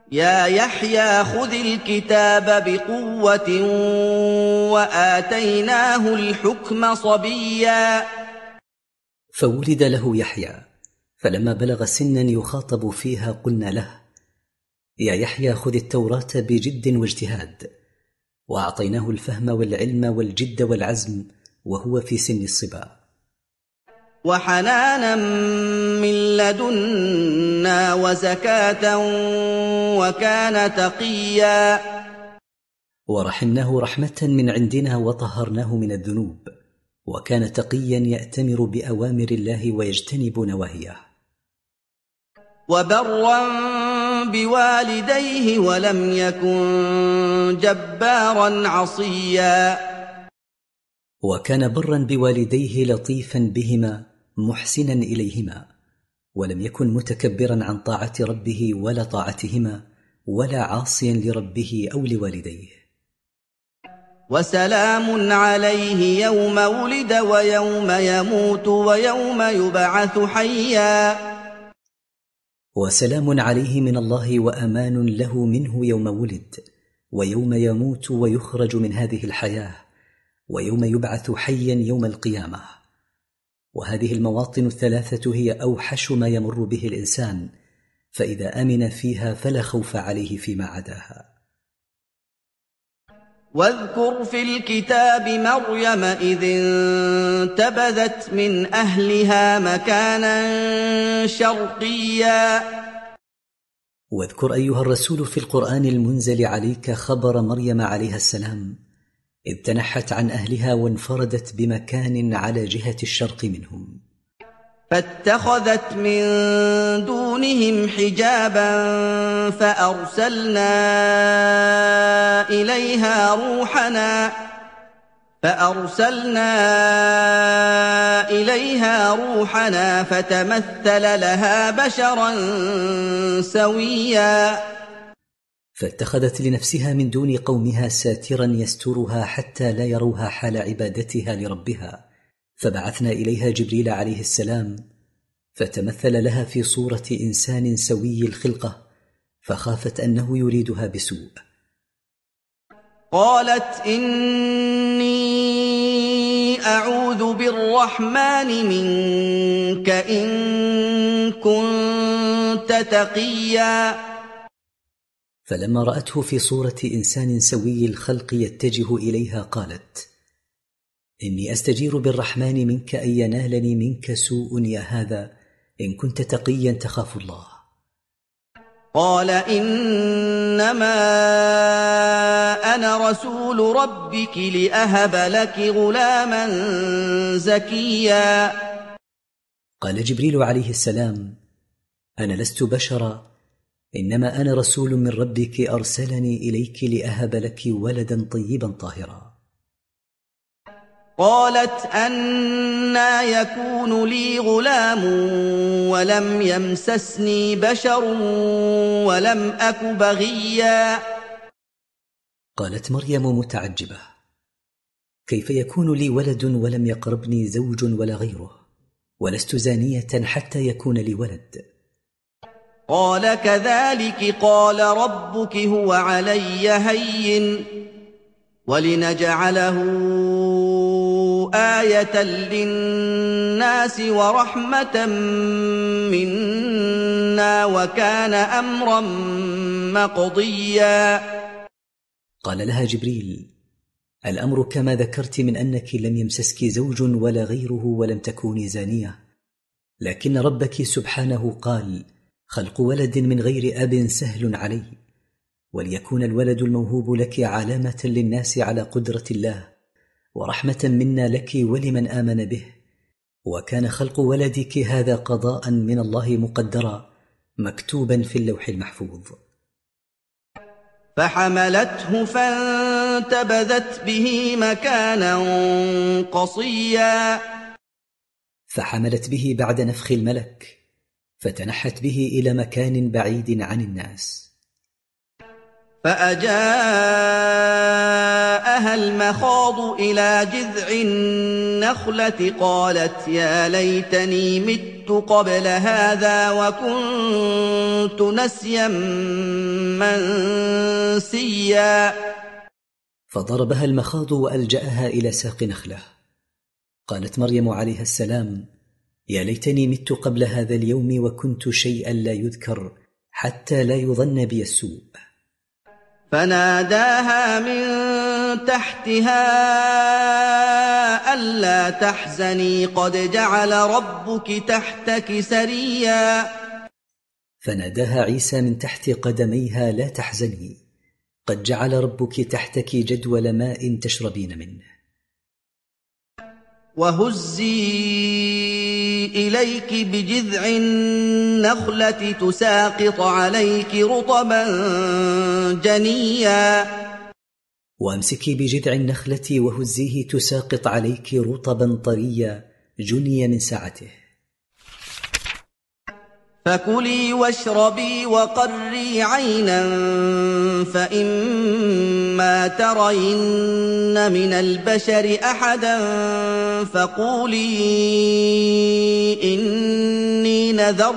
يا يحيى خذ الكتاب بقوة وآتيناه الحكم صبيا. فولد له يحيى، فلما بلغ سنا يخاطب فيها قلنا له: يا يحيى خذ التوراة بجد واجتهاد، وأعطيناه الفهم والعلم والجد والعزم وهو في سن الصبا. وحنانا من لدنا وزكاة وكان تقيا. ورحمناه رحمة من عندنا وطهرناه من الذنوب، وكان تقيا يأتمر بأوامر الله ويجتنب نواهيه. وبرا بوالديه ولم يكن جبارا عصيا. وكان برا بوالديه لطيفا بهما محسنا إليهما، ولم يكن متكبرا عن طاعة ربه ولا طاعتهما، ولا عاصيا لربه أو لوالديه. وسلام عليه يوم ولد ويوم يموت ويوم يبعث حيا. وسلام عليه من الله وأمان له منه يوم ولد ويوم يموت ويخرج من هذه الحياة ويوم يبعث حيا يوم القيامة. وهذه المواطن الثلاثة هي أوحش ما يمر به الإنسان، فإذا آمن فيها فلا خوف عليه فيما عداها. واذكر في الكتاب مريم إذ انتبذت من أهلها مكانا شرقيا. واذكر أيها الرسول في القرآن المنزل عليك خبر مريم عليها السلام إذ تنحت عن أهلها وانفردت بمكان على جهة الشرق منهم. فاتخذت من دونهم حجابا فأرسلنا إليها روحنا فتمثل لها بشرا سويا. فاتخذت لنفسها من دون قومها ساترا يسترها حتى لا يروها حال عبادتها لربها، فبعثنا إليها جبريل عليه السلام فتمثل لها في صورة إنسان سوي الخلقة، فخافت أنه يريدها بسوء. قالت إني أعوذ بالرحمن منك إن كنت تقيا. فلما رأته في صورة إنسان سوي الخلق يتجه إليها قالت: إني أستجير بالرحمن منك أن ينالني منك سوء يا هذا إن كنت تقيا تخاف الله. قال إنما أنا رسول ربك لأهب لك غلاما زكيا. قال جبريل عليه السلام: أنا لست بشرا، إنما أنا رسول من ربك أرسلني إليك لأهب لك ولدا طيبا طاهرا. قالت أنى يكون لي غلام ولم يمسسني بشر ولم أك بغيا. قالت مريم متعجبة: كيف يكون لي ولد ولم يقربني زوج ولا غيره، ولست زانية حتى يكون لي ولد. قال كذلك قال ربك هو علي هين ولنجعله آية للناس ورحمة منا وكان أمرا مقضيا. قال لها جبريل: الأمر كما ذكرت من أنك لم يمسسك زوج ولا غيره ولم تكوني زانية، لكن ربك سبحانه قال: خلق ولد من غير أب سهل علي، وليكون الولد الموهوب لك علامة للناس على قدرة الله ورحمة منا لك ولمن آمن به، وكان خلق ولدك هذا قضاء من الله مقدرا مكتوبا في اللوح المحفوظ. فحملته فانتبذت به مكانا قصيا. فحملت به بعد نفخ الملك، فتنحت به إلى مكان بعيد عن الناس. فأجاءها المخاض إلى جذع النخلة قالت يا ليتني مت قبل هذا وكنت نسيا منسيا. فضربها المخاض وألجأها إلى ساق نخلة. قالت مريم عليها السلام: يا ليتني مت قبل هذا اليوم وكنت شيئا لا يذكر حتى لا يظن بي السوء. فناداها من تحتها ألا تحزني قد جعل ربك تحتك سريا. فناداها عيسى من تحت قدميها: لا تحزني، قد جعل ربك تحتك جدول ماء تشربين منه. وهزي إليك بجذع النخلة تساقط عليك رطبا جنيا. وامسكي بجذع النخلة وهزيه تساقط عليك رطبا طريا جني من سعته. فكلي واشربي وقري عينا فإما ترين من البشر أحدا فقولي إني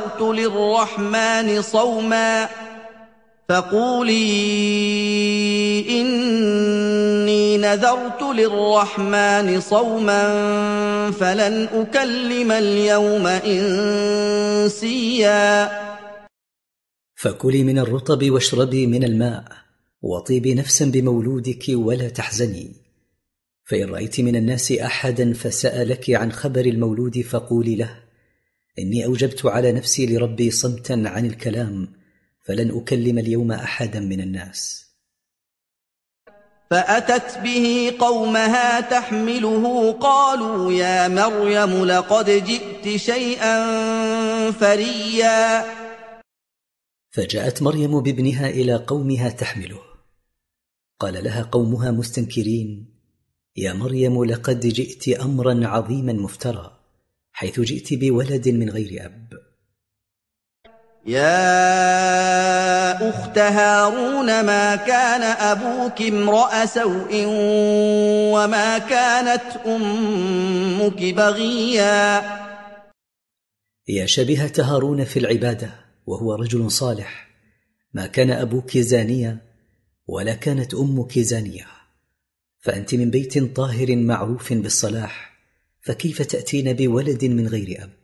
نذرت للرحمن صوما فلن أكلم اليوم إنسيا. فكلي من الرطب واشربي من الماء وطيبي نفسا بمولودك ولا تحزني. فإن رأيت من الناس أحدا فسألك عن خبر المولود فقولي له: إني أوجبت على نفسي لربي صمتا عن الكلام فلن أكلم اليوم أحدا من الناس. فأتت به قومها تحمله قالوا يا مريم لقد جئت شيئا فريا. فجاءت مريم بابنها إلى قومها تحمله. قال لها قومها مستنكرين: يا مريم لقد جئت أمرا عظيما مفترى، حيث جئت بولد من غير أب. يا أخت هارون ما كان أبوك امرأ سوء وما كانت أمك بغيا. يا شبيهة هارون في العبادة وهو رجل صالح، ما كان أبوك زانيا ولا كانت أمك زانية، فأنت من بيت طاهر معروف بالصلاح، فكيف تأتين بولد من غير أب؟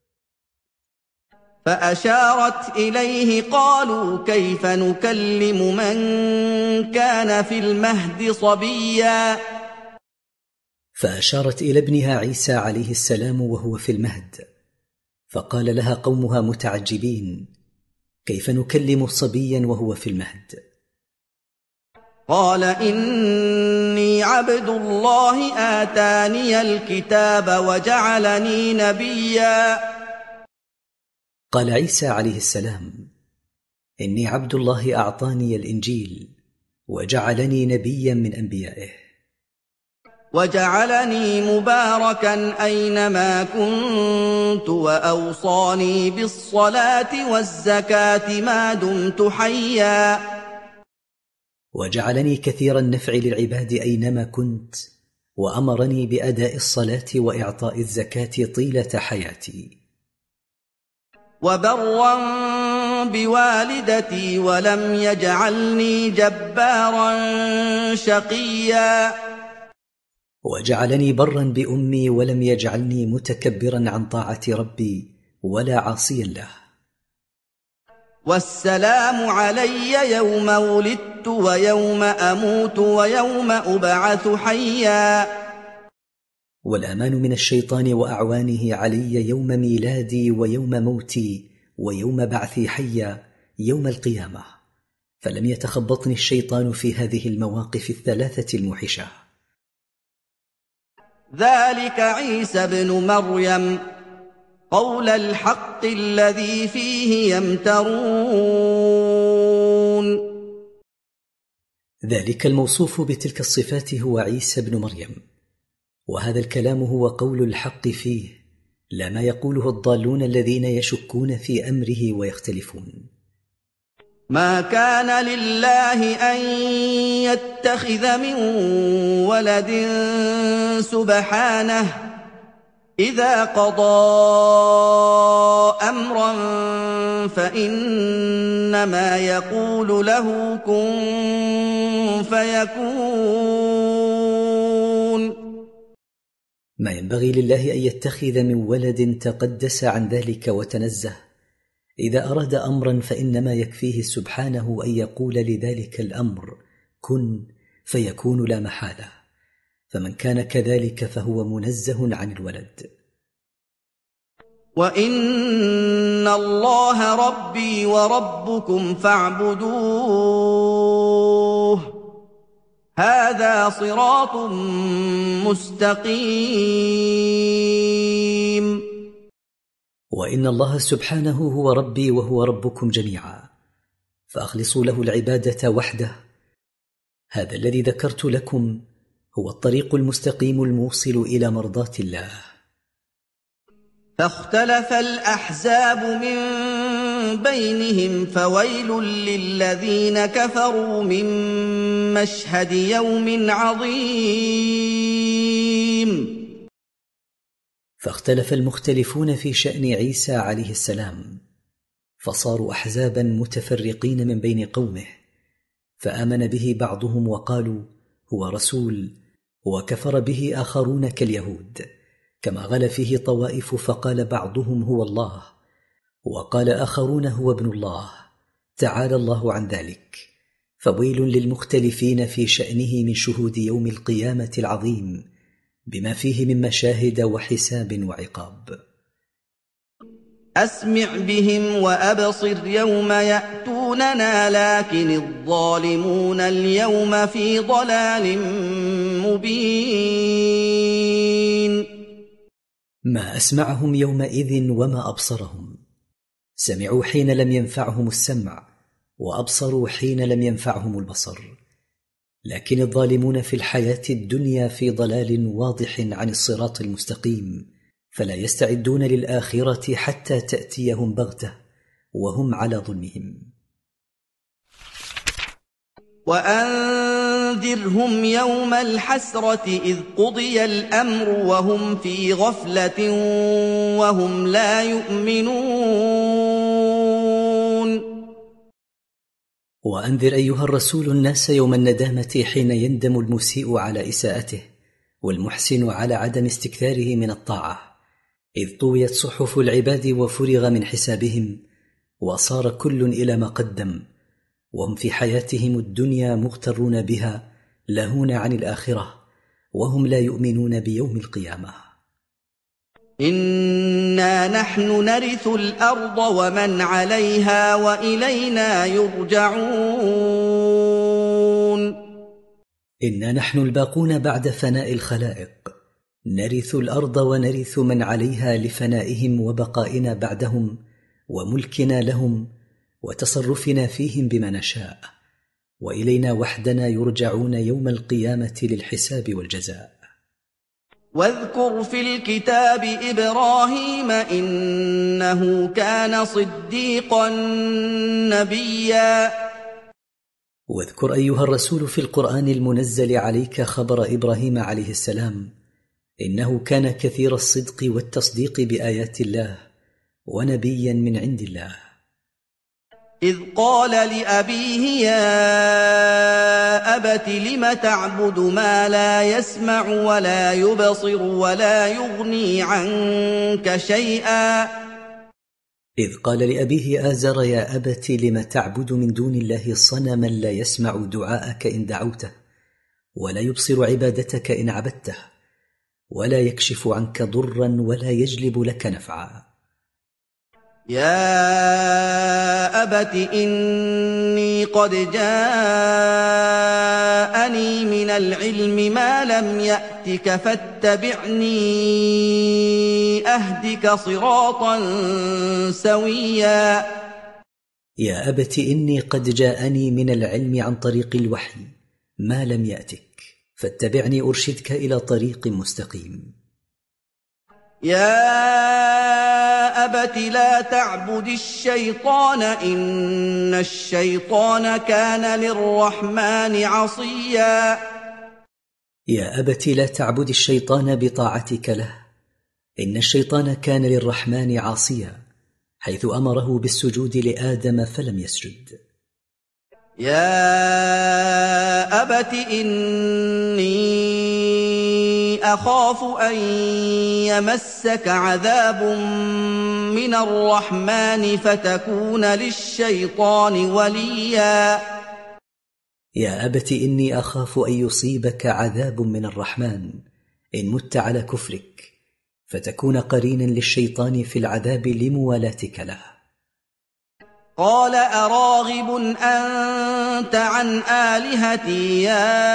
فأشارت إليه قالوا كيف نكلم من كان في المهد صبيا. فأشارت إلى ابنها عيسى عليه السلام وهو في المهد، فقال لها قومها متعجبين: كيف نكلم صبيا وهو في المهد؟ قال إني عبد الله آتاني الكتاب وجعلني نبيا. قال عيسى عليه السلام: إني عبد الله أعطاني الإنجيل وجعلني نبيا من أنبيائه، وجعلني مباركا أينما كنت وأوصاني بالصلاة والزكاة ما دمت حيا. وجعلني كثير النفع للعباد أينما كنت، وأمرني بأداء الصلاة وإعطاء الزكاة طيلة حياتي. وبرا بوالدتي ولم يجعلني جبارا شقيا. وجعلني برا بأمي ولم يجعلني متكبرا عن طاعة ربي ولا عاصيا له. والسلام علي يوم ولدت ويوم أموت ويوم أبعث حيا. والأمان من الشيطان وأعوانه علي يوم ميلادي ويوم موتي ويوم بعثي حيا يوم القيامة، فلم يتخبطني الشيطان في هذه المواقف الثلاثة الموحشة. ذلك عيسى بن مريم قول الحق الذي فيه يمترون. ذلك الموصوف بتلك الصفات هو عيسى بن مريم، وهذا الكلام هو قول الحق فيه، لا ما يقوله الضالون الذين يشكون في أمره ويختلفون. ما كان لله أن يتخذ من ولد سبحانه إذا قضى أمرا فإنما يقول له كن فيكون. ما ينبغي لله أن يتخذ من ولد، تقدس عن ذلك وتنزه. إذا أراد أمرا فإنما يكفيه سبحانه أن يقول لذلك الأمر كن فيكون لا محالة، فمن كان كذلك فهو منزه عن الولد. وإن الله ربي وربكم فاعبدوه هذا صراط مستقيم. وإن الله سبحانه هو ربي وهو ربكم جميعا، فأخلصوا له العبادة وحده. هذا الذي ذكرت لكم هو الطريق المستقيم الموصل إلى مرضاة الله. فاختلف الأحزاب من بينهم فويل للذين كفروا من مشهد يوم عظيم. فاختلف المختلفون في شأن عيسى عليه السلام، فصاروا أحزابا متفرقين من بين قومه، فآمن به بعضهم وقالوا هو رسول، وكفر به آخرون كاليهود، كما غلا فيه طوائف فقال بعضهم هو الله، وقال آخرون هو ابن الله، تعالى الله عن ذلك. فويل للمختلفين في شأنه من شهود يوم القيامة العظيم بما فيه من مشاهد وحساب وعقاب. أسمع بهم وأبصر يوم يأتوننا لكن الظالمون اليوم في ضلال مبين. ما أسمعهم يومئذ وما أبصرهم، سمعوا حين لم ينفعهم السمع، وأبصروا حين لم ينفعهم البصر، لكن الظالمون في الحياة الدنيا في ضلال واضح عن الصراط المستقيم، فلا يستعدون للآخرة حتى تأتيهم بغتة وهم على ظلمهم. وأنذرهم يوم الحسرة إذ قضي الأمر وهم في غفلة وهم لا يؤمنون. وأنذر أيها الرسول الناس يوم الندامة حين يندم المسيء على إساءته والمحسن على عدم استكثاره من الطاعة، إذ طويت صحف العباد وفرغ من حسابهم وصار كل إلى ما قدم، وهم في حياتهم الدنيا مغترون بها لاهون عن الآخرة، وهم لا يؤمنون بيوم القيامة. إنا نحن نرث الأرض ومن عليها وإلينا يرجعون. إنا نحن الباقون بعد فناء الخلائق، نرث الأرض ونرث من عليها لفنائهم وبقائنا بعدهم وملكنا لهم وتصرفنا فيهم بما نشاء، وإلينا وحدنا يرجعون يوم القيامة للحساب والجزاء. واذكر في الكتاب إبراهيم إنه كان صديقا نبيا. واذكر أيها الرسول في القرآن المنزل عليك خبر إبراهيم عليه السلام، إنه كان كثير الصدق والتصديق بآيات الله ونبيا من عند الله. إذ قال لأبيه يا أبت لم تعبد ما لا يسمع ولا يبصر ولا يغني عنك شيئا. إذ قال لأبيه آزر يا أبت لم تعبد من دون الله صنما لا يسمع دعاءك إن دعوته ولا يبصر عبادتك إن عبدته ولا يكشف عنك ضرا ولا يجلب لك نفعا. يا أبت إني قد جاءني من العلم ما لم يأتك فاتبعني أهدك صراطا سويا. يا أبت إني قد جاءني من العلم عن طريق الوحي ما لم يأتك فاتبعني أرشدك إلى طريق مستقيم. يا أبت لا تعبد الشيطان إن الشيطان كان للرحمن عصيا. يا أبت لا تعبد الشيطان بطاعتك له إن الشيطان كان للرحمن عاصيا، حيث أمره بالسجود لآدم فلم يسجد. يا أبت إني أخاف أن يمسك عذاب من الرحمن فتكون للشيطان وليا. يا أبت إني أخاف أن يصيبك عذاب من الرحمن إن مت على كفرك فتكون قرينا للشيطان في العذاب لموالاتك له. قال أراغب أنت عن آلهتي يا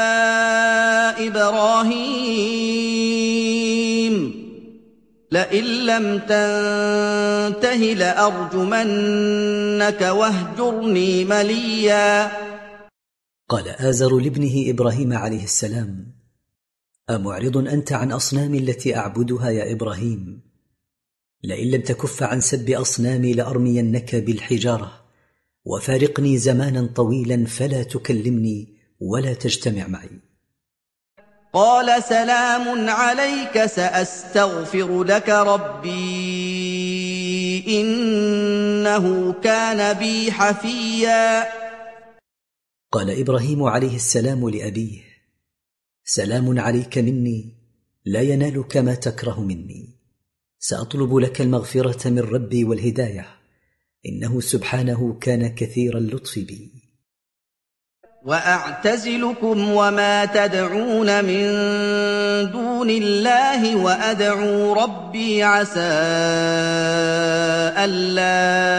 إبراهيم لئن لم تنته لأرجمنك واهجرني مليا. قال آزر لابنه إبراهيم عليه السلام: أمعرض أنت عن أصنامي التي أعبدها يا إبراهيم؟ لئن لم تكف عن سب أصنامي لأرمينك بالحجارة، وفارقني زمانا طويلا فلا تكلمني ولا تجتمع معي. قال سلام عليك سأستغفر لك ربي إنه كان بي حفيا. قال إبراهيم عليه السلام لأبيه: سلام عليك مني، لا ينالك ما تكره مني، سأطلب لك المغفرة من ربي والهداية، إنه سبحانه كان كثير اللطف بي. وأعتزلكم وما تدعون من دون الله وأدعو ربي عسى ألا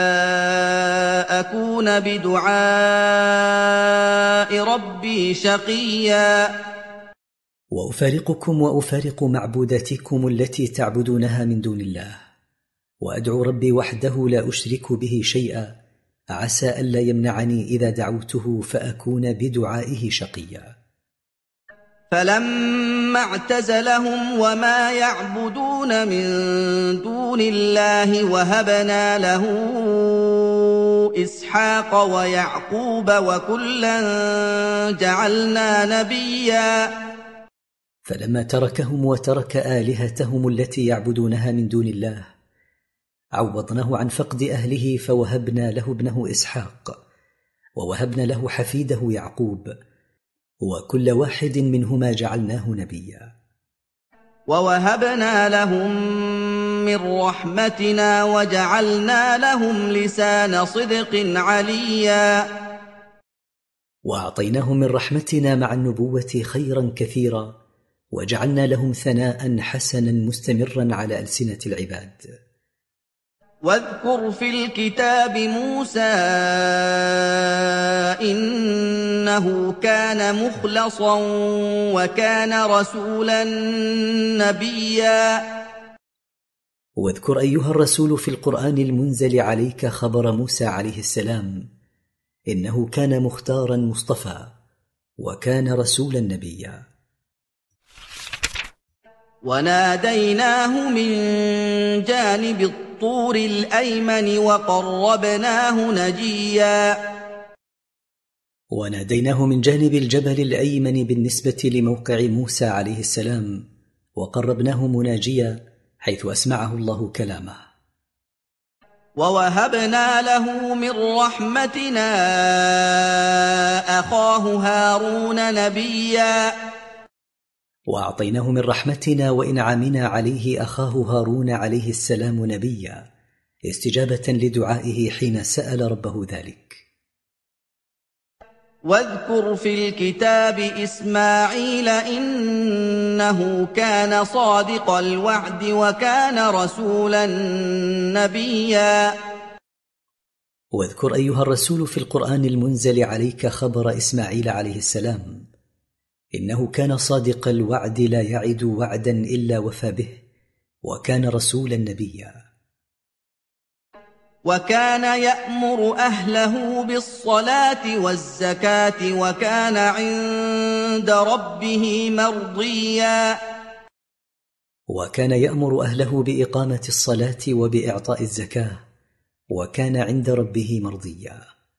أكون بدعاء ربي شقيا. وأفارقكم وأفارق معبوداتكم التي تعبدونها من دون الله، وأدعو ربي وحده لا أشرك به شيئا، عسى ألا يمنعني إذا دعوته فأكون بدعائه شقيا. فلما اعتزلهم وما يعبدون من دون الله وهبنا له إسحاق ويعقوب وكلا جعلنا نبيا. فلما تركهم وترك آلهتهم التي يعبدونها من دون الله عوضناه عن فقد أهله فوهبنا له ابنه إسحاق، ووهبنا له حفيده يعقوب، وكل واحد منهما جعلناه نبيا. ووهبنا لهم من رحمتنا وجعلنا لهم لسان صدق عليا. وأعطيناهم من رحمتنا مع النبوة خيرا كثيرا، وجعلنا لهم ثناء حسنا مستمرا على ألسنة العباد. واذكر في الكتاب موسى إنه كان مخلصا وكان رسولا نبيا. واذكر أيها الرسول في القرآن المنزل عليك خبر موسى عليه السلام، إنه كان مختارا مصطفى وكان رسولا نبيا. وناديناه من جانب الطور الأيمن وقربناه نجيا. وناديناه من جانب الجبل الأيمن بالنسبة لموقع موسى عليه السلام، وقربناه مناجيا حيث أسمعه الله كلامه. ووهبنا له من رحمتنا أخاه هارون نبيا. وأعطيناه من رحمتنا وإنعامنا عليه أخاه هارون عليه السلام نبيا، استجابة لدعائه حين سأل ربه ذلك. واذكر في الكتاب إسماعيل إنه كان صادق الوعد وكان رسولا نبيا. واذكر أيها الرسول في القرآن المنزل عليك خبر إسماعيل عليه السلام، إنه كان صادق الوعد لا يعد وعدا إلا وفى به، وكان رسولا نبيا. وكان يأمر أهله بالصلاة والزكاة وكان عند ربه مرضيا. وكان يأمر أهله بإقامة الصلاة وبإعطاء الزكاة، وكان عند ربه مرضيا.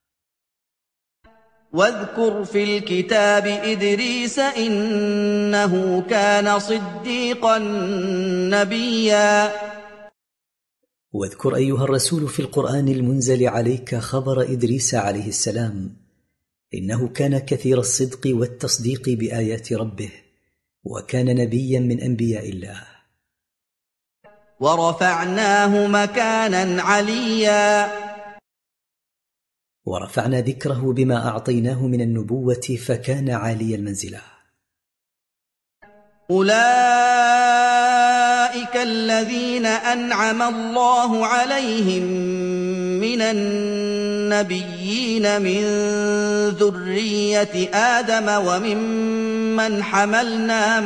واذكر في الكتاب إدريس إنه كان صديقا نبيا. واذكر أيها الرسول في القرآن المنزل عليك خبر إدريس عليه السلام، إنه كان كثير الصدق والتصديق بآيات ربه، وكان نبيا من أنبياء الله. ورفعناه مكانا عليا. ورفعنا ذكره بما أعطيناه من النبوة فكان عالي المنزلة. أولئك الذين أنعم الله عليهم من النبيين من ذرية آدم وممن حملنا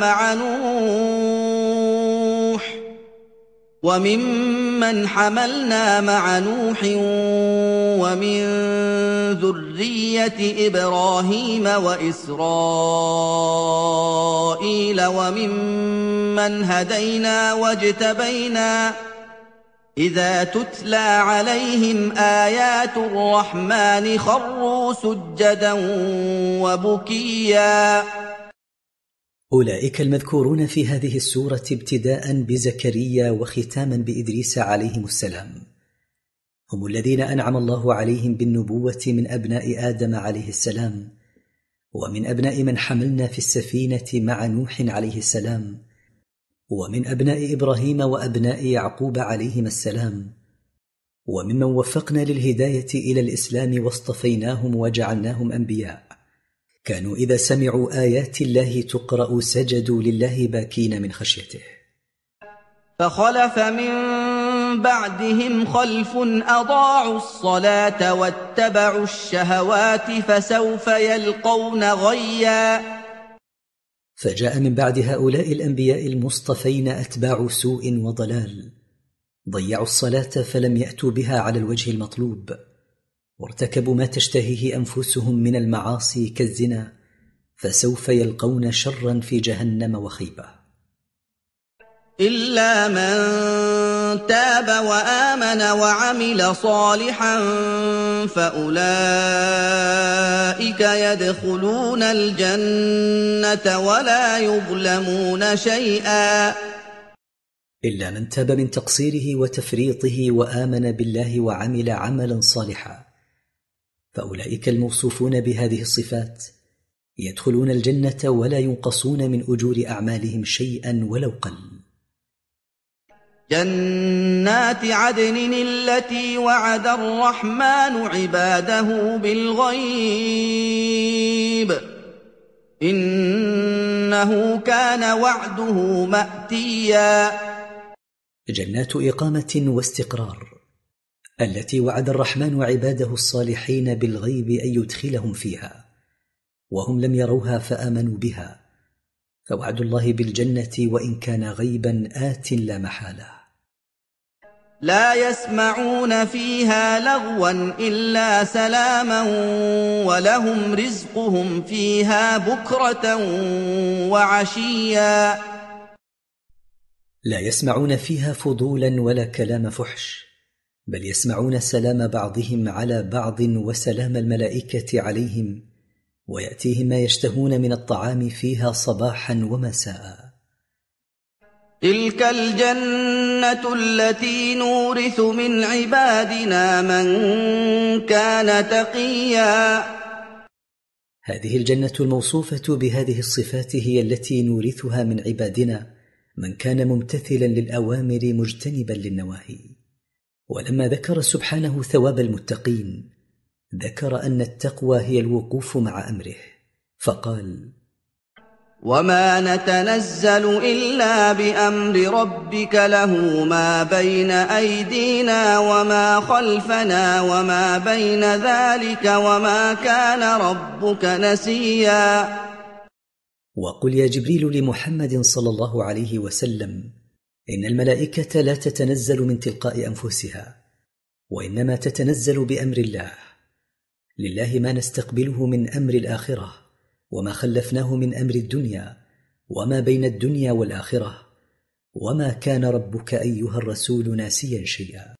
مع نوح ومن ذرية إبراهيم وإسرائيل وممن هدينا واجتبينا إذا تتلى عليهم آيات الرحمن خروا سجدا وبكيا. أولئك المذكورون في هذه السورة ابتداء بزكريا وختاما بإدريس عليهم السلام هم الذين أنعم الله عليهم بالنبوة من أبناء آدم عليه السلام، ومن أبناء من حملنا في السفينة مع نوح عليه السلام، ومن أبناء إبراهيم وأبناء يعقوب عليهم السلام، وممن وفقنا للهداية إلى الإسلام واصطفيناهم وجعلناهم أنبياء، كانوا إذا سمعوا آيات الله تقرأ سجدوا لله باكين من خشيته. فخلف من بعدهم خلف أضاعوا الصلاة واتبعوا الشهوات فسوف يلقون غيا. فجاء من بعد هؤلاء الأنبياء المصطفين أتباع سوء وضلال، ضيعوا الصلاة فلم يأتوا بها على الوجه المطلوب، وارتكبوا ما تشتهيه أنفسهم من المعاصي كالزنا، فسوف يلقون شرا في جهنم وخيبة. إلا من تاب وآمن وعمل صالحا فأولئك يدخلون الجنة ولا يظلمون شيئا. إلا من تاب من تقصيره وتفريطه وآمن بالله وعمل عملا صالحا، فأولئك الموصوفون بهذه الصفات يدخلون الجنة ولا ينقصون من أجور أعمالهم شيئا ولو قل. جنات عدن التي وعد الرحمن عباده بالغيب إنه كان وعده مأتيا. جنات إقامة واستقرار التي وعد الرحمن عباده الصالحين بالغيب أن يدخلهم فيها، وهم لم يروها فآمنوا بها، فوعد الله بالجنة وإن كان غيبا آت لا محالة. لا يسمعون فيها لغوا إلا سلاما ولهم رزقهم فيها بكرة وعشيا. لا يسمعون فيها فضولا ولا كلام فحش، بل يسمعون سلام بعضهم على بعض وسلام الملائكة عليهم، ويأتيهم ما يشتهون من الطعام فيها صباحا ومساء. تلك الجنة التي نورث من عبادنا من كان تقيا. هذه الجنة الموصوفة بهذه الصفات هي التي نورثها من عبادنا من كان ممتثلا للأوامر مجتنبا للنواهي. ولما ذكر سبحانه ثواب المتقين ذكر أن التقوى هي الوقوف مع أمره، فقال: وما نتنزل إلا بأمر ربك له ما بين أيدينا وما خلفنا وما بين ذلك وما كان ربك نسيا. وقل يا جبريل لمحمد صلى الله عليه وسلم إن الملائكة لا تتنزل من تلقاء أنفسها، وإنما تتنزل بأمر الله. لله ما نستقبله من أمر الآخرة وما خلفناه من أمر الدنيا وما بين الدنيا والآخرة، وما كان ربك أيها الرسول ناسيا شيئا.